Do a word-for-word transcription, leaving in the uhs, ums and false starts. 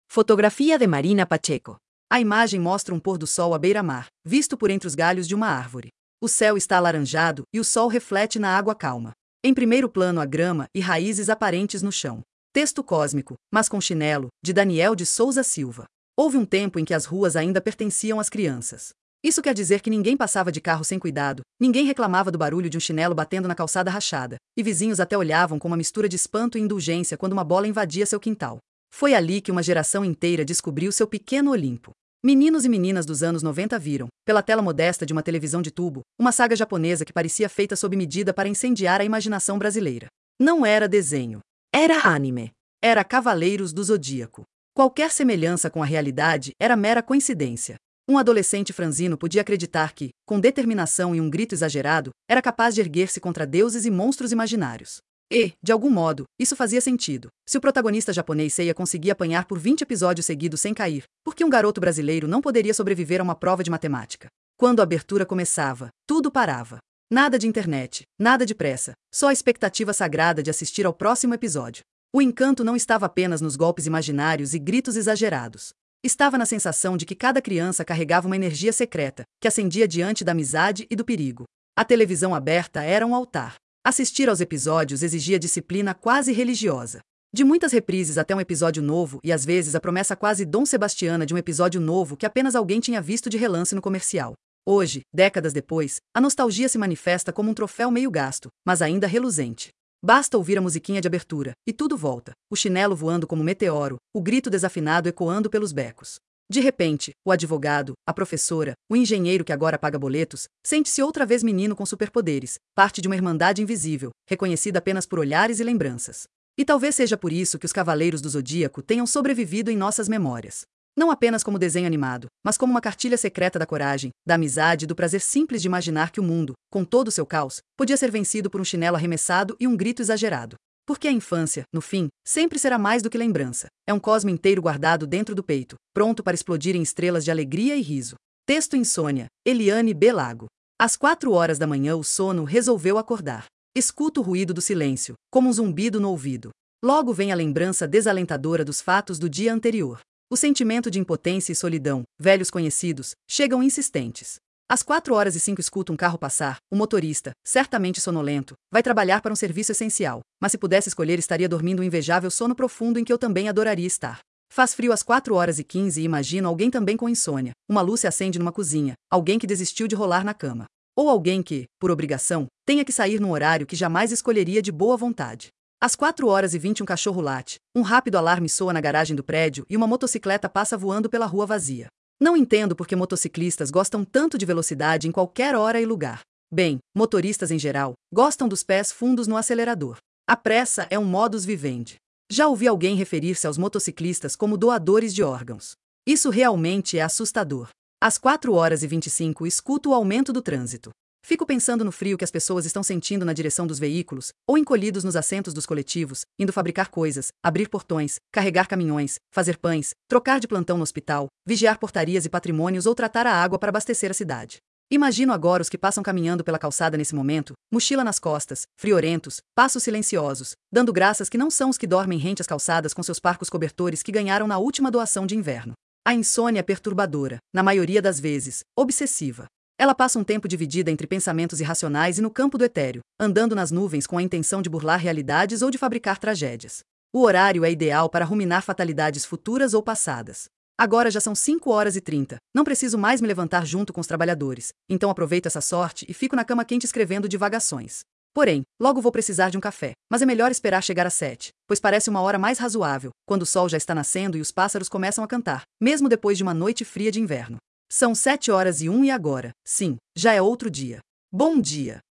Fotografia de Marina Pacheco. A imagem mostra um pôr do sol à beira-mar, visto por entre os galhos de uma árvore. O céu está alaranjado e o sol reflete na água calma. Em primeiro plano a grama e raízes aparentes no chão. Texto cósmico, mas com chinelo, de Daniel de Souza Silva. Houve um tempo em que as ruas ainda pertenciam às crianças. Isso quer dizer que ninguém passava de carro sem cuidado, ninguém reclamava do barulho de um chinelo batendo na calçada rachada, e vizinhos até olhavam com uma mistura de espanto e indulgência quando uma bola invadia seu quintal. Foi ali que uma geração inteira descobriu seu pequeno Olimpo. Meninos e meninas dos anos noventa viram, pela tela modesta de uma televisão de tubo, uma saga japonesa que parecia feita sob medida para incendiar a imaginação brasileira. Não era desenho. Era anime. Era Cavaleiros do Zodíaco. Qualquer semelhança com a realidade era mera coincidência. Um adolescente franzino podia acreditar que, com determinação e um grito exagerado, era capaz de erguer-se contra deuses e monstros imaginários. E, de algum modo, isso fazia sentido. Se o protagonista japonês Seiya conseguia apanhar por vinte episódios seguidos sem cair, por que um garoto brasileiro não poderia sobreviver a uma prova de matemática? Quando a abertura começava, tudo parava. Nada de internet, nada de pressa, só a expectativa sagrada de assistir ao próximo episódio. O encanto não estava apenas nos golpes imaginários e gritos exagerados. Estava na sensação de que cada criança carregava uma energia secreta, que acendia diante da amizade e do perigo. A televisão aberta era um altar. Assistir aos episódios exigia disciplina quase religiosa. De muitas reprises até um episódio novo e às vezes a promessa quase Dom Sebastiana de um episódio novo que apenas alguém tinha visto de relance no comercial. Hoje, décadas depois, a nostalgia se manifesta como um troféu meio gasto, mas ainda reluzente. Basta ouvir a musiquinha de abertura, e tudo volta, o chinelo voando como um meteoro, o grito desafinado ecoando pelos becos. De repente, o advogado, a professora, o engenheiro que agora paga boletos, sente-se outra vez menino com superpoderes, parte de uma irmandade invisível, reconhecida apenas por olhares e lembranças. E talvez seja por isso que os Cavaleiros do Zodíaco tenham sobrevivido em nossas memórias. Não apenas como desenho animado, mas como uma cartilha secreta da coragem, da amizade e do prazer simples de imaginar que o mundo, com todo o seu caos, podia ser vencido por um chinelo arremessado e um grito exagerado. Porque a infância, no fim, sempre será mais do que lembrança. É um cosmo inteiro guardado dentro do peito, pronto para explodir em estrelas de alegria e riso. Texto Insônia, Eliane B. Lago. Às quatro horas da manhã o sono resolveu acordar. Escuto o ruído do silêncio, como um zumbido no ouvido. Logo vem a lembrança desalentadora dos fatos do dia anterior. O sentimento de impotência e solidão, velhos conhecidos, chegam insistentes. Às quatro horas e cinco escuto um carro passar, o motorista, certamente sonolento, vai trabalhar para um serviço essencial, mas se pudesse escolher estaria dormindo um invejável sono profundo em que eu também adoraria estar. Faz frio às quatro horas e quinze e imagino alguém também com insônia, uma luz se acende numa cozinha, alguém que desistiu de rolar na cama. Ou alguém que, por obrigação, tenha que sair num horário que jamais escolheria de boa vontade. Às quatro horas e vinte um cachorro late, um rápido alarme soa na garagem do prédio e uma motocicleta passa voando pela rua vazia. Não entendo por que motociclistas gostam tanto de velocidade em qualquer hora e lugar. Bem, motoristas em geral, gostam dos pés fundos no acelerador. A pressa é um modus vivendi. Já ouvi alguém referir-se aos motociclistas como doadores de órgãos. Isso realmente é assustador. Às quatro horas e vinte e cinco escuto o aumento do trânsito. Fico pensando no frio que as pessoas estão sentindo na direção dos veículos, ou encolhidos nos assentos dos coletivos, indo fabricar coisas, abrir portões, carregar caminhões, fazer pães, trocar de plantão no hospital, vigiar portarias e patrimônios ou tratar a água para abastecer a cidade. Imagino agora os que passam caminhando pela calçada nesse momento, mochila nas costas, friorentos, passos silenciosos, dando graças que não são os que dormem rente às calçadas com seus parcos cobertores que ganharam na última doação de inverno. A insônia é perturbadora, na maioria das vezes, obsessiva. Ela passa um tempo dividida entre pensamentos irracionais e no campo do etéreo, andando nas nuvens com a intenção de burlar realidades ou de fabricar tragédias. O horário é ideal para ruminar fatalidades futuras ou passadas. Agora já são cinco horas e trinta, não preciso mais me levantar junto com os trabalhadores, então aproveito essa sorte e fico na cama quente escrevendo divagações. Porém, logo vou precisar de um café, mas é melhor esperar chegar às sete, pois parece uma hora mais razoável, quando o sol já está nascendo e os pássaros começam a cantar, mesmo depois de uma noite fria de inverno. São sete horas e um e agora, sim, já é outro dia. Bom dia!